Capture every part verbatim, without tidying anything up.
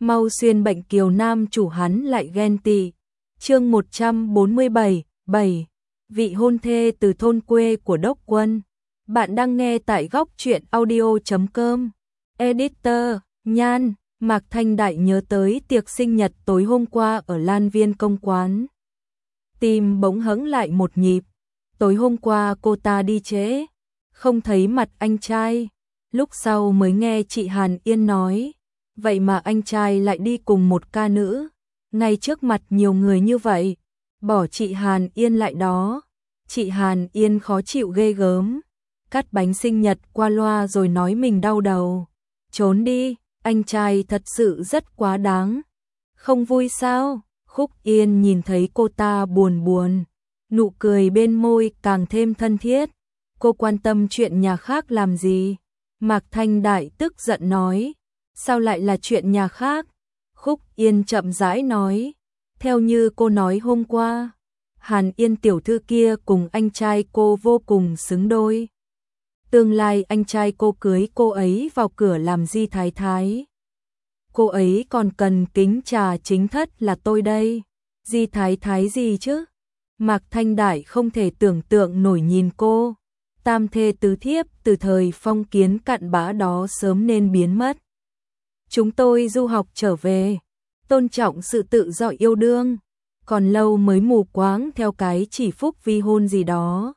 mau xuyên bệnh kiều nam chủ hắn lại ghen tị. Chương một trăm bốn mươi bảy, bảy. Vị hôn thê từ thôn quê của Đốc Quân. Bạn đang nghe tại góc truyện audio chấm com. Editor, Nhan, Mạc Thanh Đại nhớ tới tiệc sinh nhật tối hôm qua ở Lan Viên Công Quán. Tim bỗng hững lại một nhịp. Tối hôm qua cô ta đi trễ, không thấy mặt anh trai. Lúc sau mới nghe chị Hàn Yên nói, vậy mà anh trai lại đi cùng một ca nữ, ngay trước mặt nhiều người như vậy, bỏ chị Hàn Yên lại đó. Chị Hàn Yên khó chịu ghê gớm, cắt bánh sinh nhật qua loa rồi nói mình đau đầu. Trốn đi, anh trai thật sự rất quá đáng. Không vui sao? Khúc Yên nhìn thấy cô ta buồn buồn, nụ cười bên môi càng thêm thân thiết. Cô quan tâm chuyện nhà khác làm gì? Mạc Thanh Đại tức giận nói, sao lại là chuyện nhà khác? Khúc Yên chậm rãi nói, theo như cô nói hôm qua, Hàn Yên tiểu thư kia cùng anh trai cô vô cùng xứng đôi. Tương lai anh trai cô cưới cô ấy vào cửa làm di thái thái. Cô ấy còn cần kính trà chính thất là tôi đây. Di thái thái gì chứ? Mạc Thanh Đại không thể tưởng tượng nổi nhìn cô. Tam thê tứ thiếp từ thời phong kiến cặn bã đó sớm nên biến mất. Chúng tôi du học trở về, tôn trọng sự tự do yêu đương, còn lâu mới mù quáng theo cái chỉ phúc vi hôn gì đó.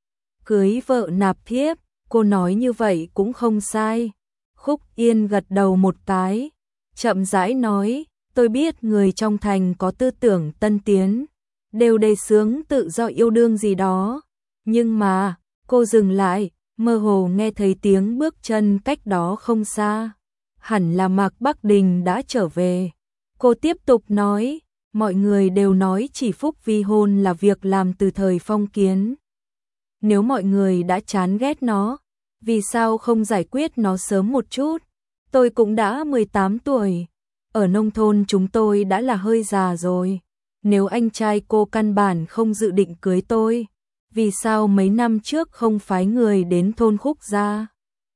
Cưới vợ nạp thiếp, cô nói như vậy cũng không sai. Khúc Yên gật đầu một cái, chậm rãi nói, tôi biết người trong thành có tư tưởng tân tiến, đều đề xướng tự do yêu đương gì đó, nhưng mà, cô dừng lại, mơ hồ nghe thấy tiếng bước chân cách đó không xa. Hẳn là Mạc Bắc Đình đã trở về. Cô tiếp tục nói, mọi người đều nói chỉ phúc vi hôn là việc làm từ thời phong kiến. Nếu mọi người đã chán ghét nó, vì sao không giải quyết nó sớm một chút? Tôi cũng đã mười tám tuổi, ở nông thôn chúng tôi đã là hơi già rồi. Nếu anh trai cô căn bản không dự định cưới tôi, vì sao mấy năm trước không phái người đến thôn Khúc Gia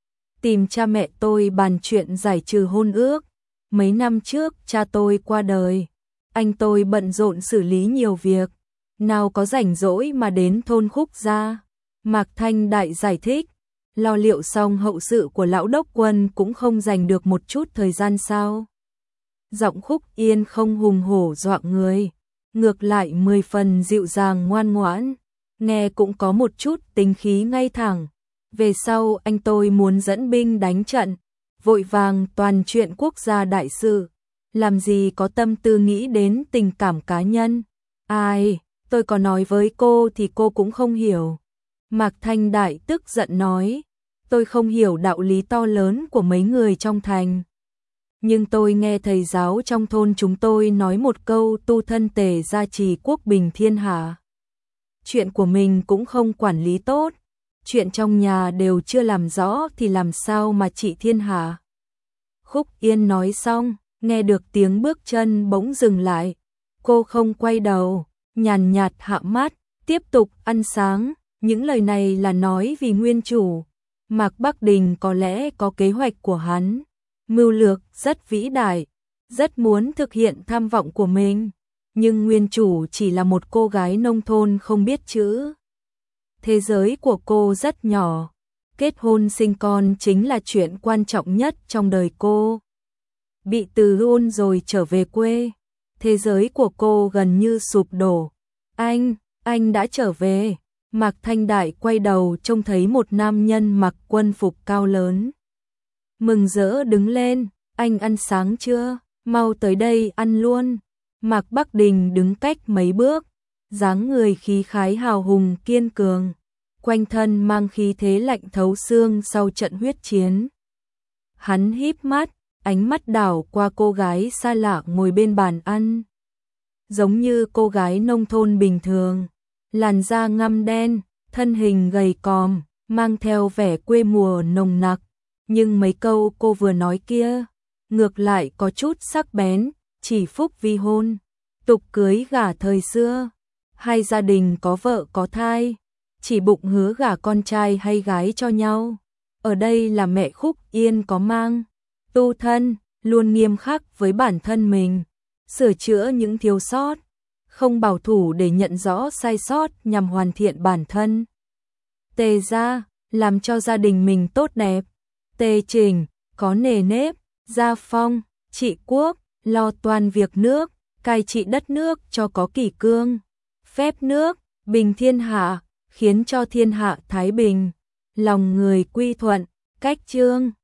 tìm cha mẹ tôi bàn chuyện giải trừ hôn ước? Mấy năm trước cha tôi qua đời, anh tôi bận rộn xử lý nhiều việc, nào có rảnh rỗi mà đến thôn Khúc Gia. Mạc Thanh Đại giải thích, lo liệu xong hậu sự của lão Đốc Quân cũng không dành được một chút thời gian sao? Giọng Khúc Yên không hùng hổ dọa người, ngược lại mười phần dịu dàng ngoan ngoãn, nghe cũng có một chút tính khí ngay thẳng. Về sau anh tôi muốn dẫn binh đánh trận, vội vàng toàn chuyện quốc gia đại sự, làm gì có tâm tư nghĩ đến tình cảm cá nhân. Ai, tôi có nói với cô thì cô cũng không hiểu. Mạc Thanh Đại tức giận nói, tôi không hiểu đạo lý to lớn của mấy người trong thành. Nhưng tôi nghe thầy giáo trong thôn chúng tôi nói một câu tu thân tề gia trì quốc bình thiên hạ. Chuyện của mình cũng không quản lý tốt, chuyện trong nhà đều chưa làm rõ thì làm sao mà trị thiên hạ. Khúc Yên nói xong, nghe được tiếng bước chân bỗng dừng lại. Cô không quay đầu, nhàn nhạt hạ mắt, tiếp tục ăn sáng. Những lời này là nói vì nguyên chủ. Mạc Bắc Đình có lẽ có kế hoạch của hắn, mưu lược rất vĩ đại, rất muốn thực hiện tham vọng của mình. Nhưng nguyên chủ chỉ là một cô gái nông thôn không biết chữ. Thế giới của cô rất nhỏ, kết hôn sinh con chính là chuyện quan trọng nhất trong đời cô. Bị từ hôn rồi trở về quê, thế giới của cô gần như sụp đổ. Anh, anh đã trở về. Mạc Thanh Đại quay đầu trông thấy một nam nhân mặc quân phục cao lớn. Mừng rỡ đứng lên, anh ăn sáng chưa? Mau tới đây ăn luôn. Mạc Bắc Đình đứng cách mấy bước, dáng người khí khái hào hùng kiên cường, quanh thân mang khí thế lạnh thấu xương sau trận huyết chiến. Hắn híp mắt, ánh mắt đảo qua cô gái xa lạ ngồi bên bàn ăn. Giống như cô gái nông thôn bình thường, làn da ngăm đen, thân hình gầy còm, mang theo vẻ quê mùa nồng nặc. Nhưng mấy câu cô vừa nói kia, ngược lại có chút sắc bén, chỉ phúc vi hôn, tục cưới gả thời xưa. Hai gia đình có vợ có thai, chỉ bụng hứa gả con trai hay gái cho nhau. Ở đây là mẹ Khúc Yên có mang, tu thân, luôn nghiêm khắc với bản thân mình, sửa chữa những thiếu sót, không bảo thủ để nhận rõ sai sót nhằm hoàn thiện bản thân. Tề gia, làm cho gia đình mình tốt đẹp. Tề Trình, có nề nếp, gia phong, trị quốc, lo toan việc nước, cai trị đất nước cho có kỷ cương, phép nước, bình thiên hạ, khiến cho thiên hạ thái bình, lòng người quy thuận. Cách chương